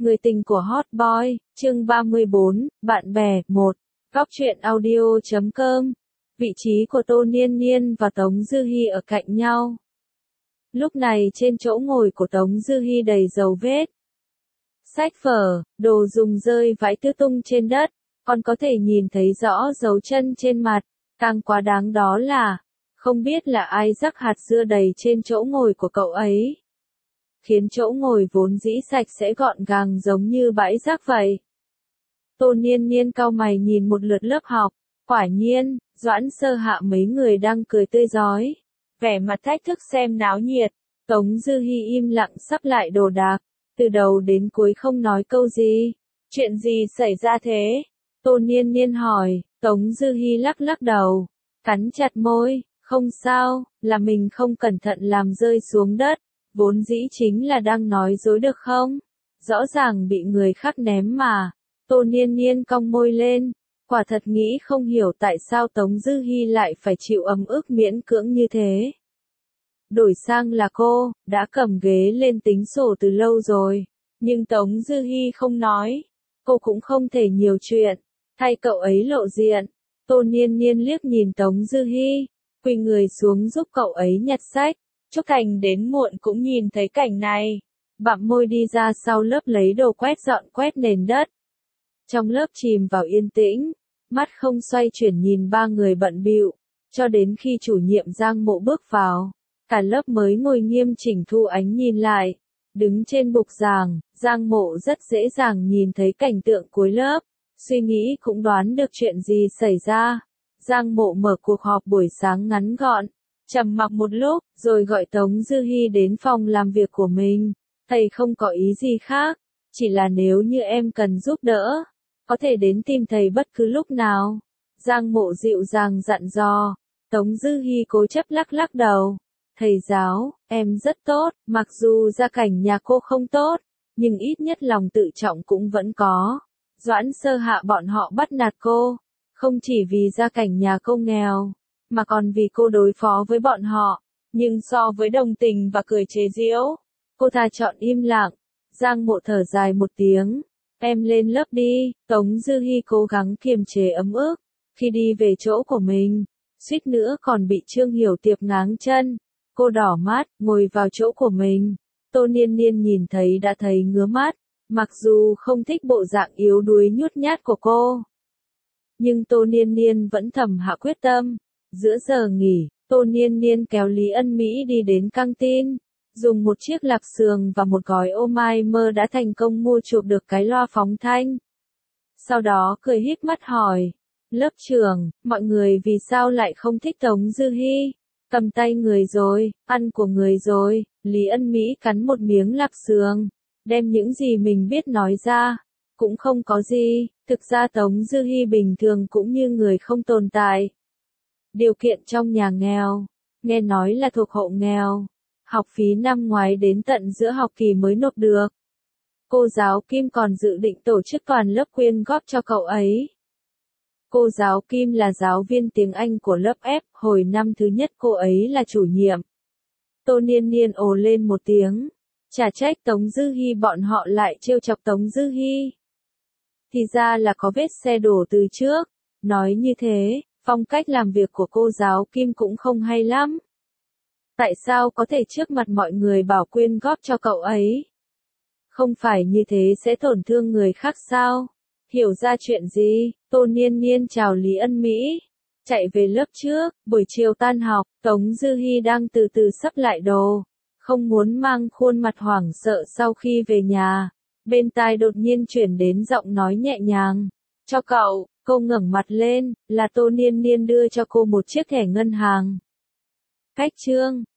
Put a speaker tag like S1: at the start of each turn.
S1: Người tình của Hot Boy, chương 34, bạn bè, 1. Góc truyện audio.com. Vị trí của Tô Niên Niên và Tống Dư Hi ở cạnh nhau. Lúc này trên chỗ ngồi của Tống Dư Hi đầy dấu vết. Sách vở, đồ dùng rơi vãi tứ tung trên đất, còn có thể nhìn thấy rõ dấu chân trên mặt. Càng quá đáng đó là, không biết là ai rắc hạt dưa đầy trên chỗ ngồi của cậu ấy. Khiến chỗ ngồi vốn dĩ sạch sẽ gọn gàng giống như bãi rác vậy. Tô Niên Niên cau mày nhìn một lượt lớp học, quả nhiên, Doãn Sơ Hạ mấy người đang cười tươi rói, vẻ mặt thách thức xem náo nhiệt. Tống Dư Hi im lặng sắp lại đồ đạc, từ đầu đến cuối không nói câu gì. Chuyện gì xảy ra thế? Tô Niên Niên hỏi. Tống Dư Hi lắc lắc đầu, cắn chặt môi, không sao, là mình không cẩn thận làm rơi xuống đất. Vốn dĩ chính là đang nói dối được không? Rõ ràng bị người khác ném mà. Tô Niên Niên cong môi lên, quả thật nghĩ không hiểu tại sao Tống Dư Hi lại phải chịu ấm ức miễn cưỡng như thế. Đổi sang là cô, đã cầm ghế lên tính sổ từ lâu rồi. Nhưng Tống Dư Hi không nói. Cô cũng không thể nhiều chuyện, thay cậu ấy lộ diện. Tô Niên Niên liếc nhìn Tống Dư Hi, quỳ người xuống giúp cậu ấy nhặt sách. Trúc Thành đến muộn cũng nhìn thấy cảnh này. Bặm môi đi ra sau lớp lấy đồ dọn quét nền đất. Trong lớp chìm vào yên tĩnh, mắt không xoay chuyển nhìn ba người bận bịu, cho đến khi chủ nhiệm Giang Mộ bước vào. Cả lớp mới ngồi nghiêm chỉnh thu ánh nhìn lại. Đứng trên bục giảng, Giang Mộ rất dễ dàng nhìn thấy cảnh tượng cuối lớp. Suy nghĩ cũng đoán được chuyện gì xảy ra. Giang Mộ mở cuộc họp buổi sáng ngắn gọn. Trầm mặc một lúc, rồi gọi Tống Dư Hi đến phòng làm việc của mình. Thầy không có ý gì khác, chỉ là nếu như em cần giúp đỡ, có thể đến tìm thầy bất cứ lúc nào. Giang Mộ dịu dàng dặn dò. Tống Dư Hi cố chấp lắc lắc đầu. Thầy giáo, em rất tốt, mặc dù gia cảnh nhà cô không tốt, nhưng ít nhất lòng tự trọng cũng vẫn có. Doãn Sơ Hạ bọn họ bắt nạt cô, không chỉ vì gia cảnh nhà cô nghèo, mà còn vì cô đối phó với bọn họ. Nhưng so với đồng tình và cười chế giễu, cô thà chọn im lặng. Giang Mộ thở dài một tiếng. Em lên lớp đi. Tống Dư Hi cố gắng kiềm chế ấm ức. Khi đi về chỗ của mình, suýt nữa còn bị Trương Hiểu Tiệp ngáng chân. Cô đỏ mắt, ngồi vào chỗ của mình. Tô Niên Niên nhìn thấy đã thấy ngứa mắt. Mặc dù không thích bộ dạng yếu đuối nhút nhát của cô, nhưng Tô Niên Niên vẫn thầm hạ quyết tâm. Giữa giờ nghỉ, Tô Niên Niên kéo Lý Ân Mỹ đi đến căng tin. Dùng một chiếc lạp xưởng và một gói ô mai mơ đã thành công mua chuộc được cái loa phóng thanh. Sau đó cười híp mắt hỏi. Lớp trưởng, mọi người vì sao lại không thích Tống Dư Hi? Cầm tay người rồi, ăn của người rồi. Lý Ân Mỹ cắn một miếng lạp xưởng, đem những gì mình biết nói ra. Cũng không có gì, thực ra Tống Dư Hi bình thường cũng như người không tồn tại. Điều kiện trong nhà nghèo, nghe nói là thuộc hộ nghèo. Học phí năm ngoái đến tận giữa học kỳ mới nộp được. Cô giáo Kim còn dự định tổ chức toàn lớp quyên góp cho cậu ấy. Cô giáo Kim là giáo viên tiếng Anh của lớp F, hồi năm thứ nhất cô ấy là chủ nhiệm. Tô Niên Niên ồ lên một tiếng. Chả trách Tống Dư Hi bọn họ lại trêu chọc Tống Dư Hi. Thì ra là có vết xe đổ từ trước. Nói như thế, phong cách làm việc của cô giáo Kim cũng không hay lắm. Tại sao có thể trước mặt mọi người bảo quyên góp cho cậu ấy? Không phải như thế sẽ tổn thương người khác sao? Hiểu ra chuyện gì? Tô Niên Niên chào Lý Ân Mỹ, chạy về lớp trước. Buổi chiều tan học, Tống Dư Hi đang từ từ sắp lại đồ, không muốn mang khuôn mặt hoảng sợ sau khi về nhà. Bên tai đột nhiên chuyển đến giọng nói nhẹ nhàng. Cho cậu. Cô ngẩng mặt lên, là Tô Niên Niên đưa cho cô một chiếc thẻ ngân hàng. Cách chương